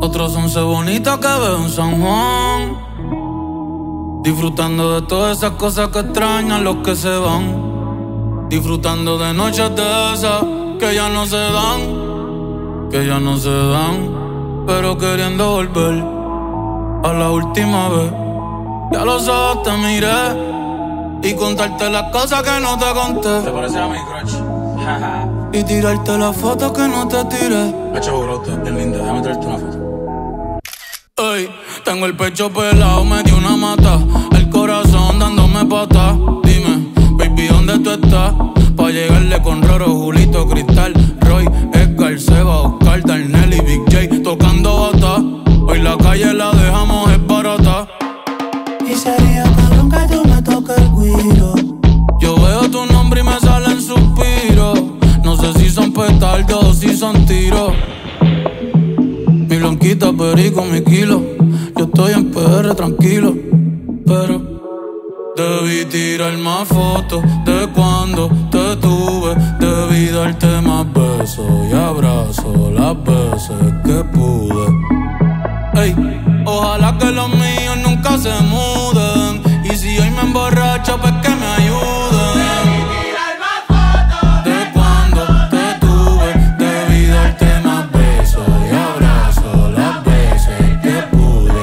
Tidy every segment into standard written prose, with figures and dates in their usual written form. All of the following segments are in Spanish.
Otros 11 bonitas que veo en San Juan, disfrutando de todas esas cosas que extrañan los que se van, disfrutando de noches de esas que ya no se dan, que ya no se dan, pero queriendo volver a la última vez. Ya los ojos te miré y contarte las cosas que no te conté. ¿Te parece a mi crush? Y tirarte las fotos que no te tiré. Hacho, bro, tú eres linda, déjame traerte una foto. Ey, tengo el pecho pelado, me dio una mata, el corazón dándome patas. Dime, baby, ¿dónde tú estás? Pa' llegarle con Roro, Julito, Cristal, Roy, Edgar, Seba, Oscar, Darnell y Big J tocando bata. Hoy la calle la dejamos es barata. Y sería cabrón que tú me toques el guiro. Yo veo tu nombre y me salen suspiros. No sé si son petardos o si son tiros. Mi blanquita, perico, mi kilo. Yo estoy en PR tranquilo, pero debí tirar más fotos de cuando te tuve. Debí darte más besos y abrazos las veces que pude. Ey, ojalá que los míos nunca se muden. Y si hoy me emborracho, pues que me ayuden. Debí tirar más fotos de cuando te tuve. Debí darte más besos y abrazos las veces que pude.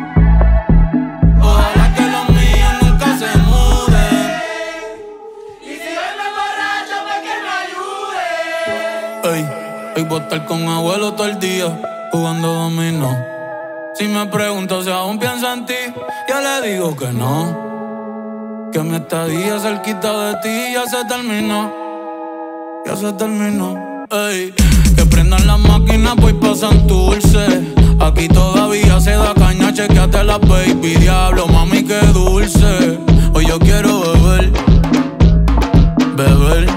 Ojalá que los míos nunca se muden. Y si hoy me emborracho, pues que me ayude. Ey, hoy voy a estar con abuelo todo el día jugando dominó. Si me pregunto si aún pienso en ti, yo le digo que no. Que mi estadía cerquita de ti ya se terminó. Ya se terminó. Ey, que prendan las máquinas, pues pasan dulce. Aquí todavía se da caña, chequeate las baby. Diablo, mami, qué dulce. Hoy yo quiero beber, beber,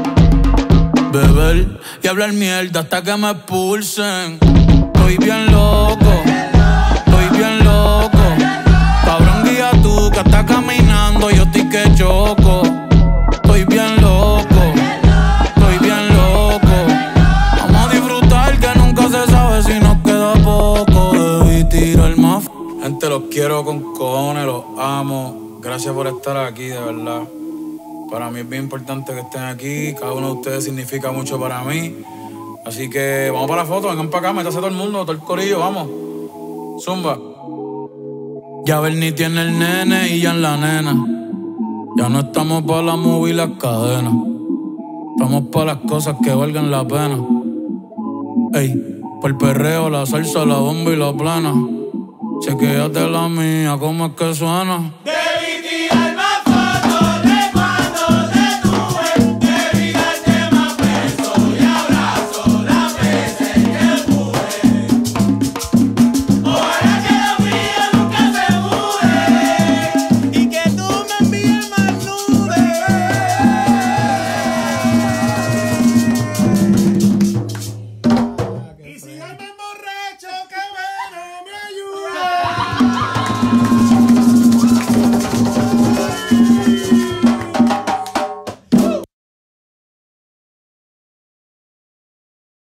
beber y hablar mierda hasta que me expulsen. Estoy bien loco, estoy bien loco. Cabrón, guía tú que estás caminando, yo estoy que choco. Estoy bien loco, estoy bien loco. Vamos a disfrutar que nunca se sabe si nos queda poco. Debí tirar más. Gente, los quiero con cojones, los amo. Gracias por estar aquí, de verdad. Para mí es bien importante que estén aquí. Cada uno de ustedes significa mucho para mí. Así que vamos para la foto, vengan para acá, métase todo el mundo, todo el corillo, vamos. Zumba. Ya Bernie tiene el nene y ya en la nena. Ya no estamos para la movie y las cadenas. Estamos para las cosas que valgan la pena. Ey, por el perreo, la salsa, la bomba y la plana. Chequéate la mía, cómo es que suena. Debí tirar más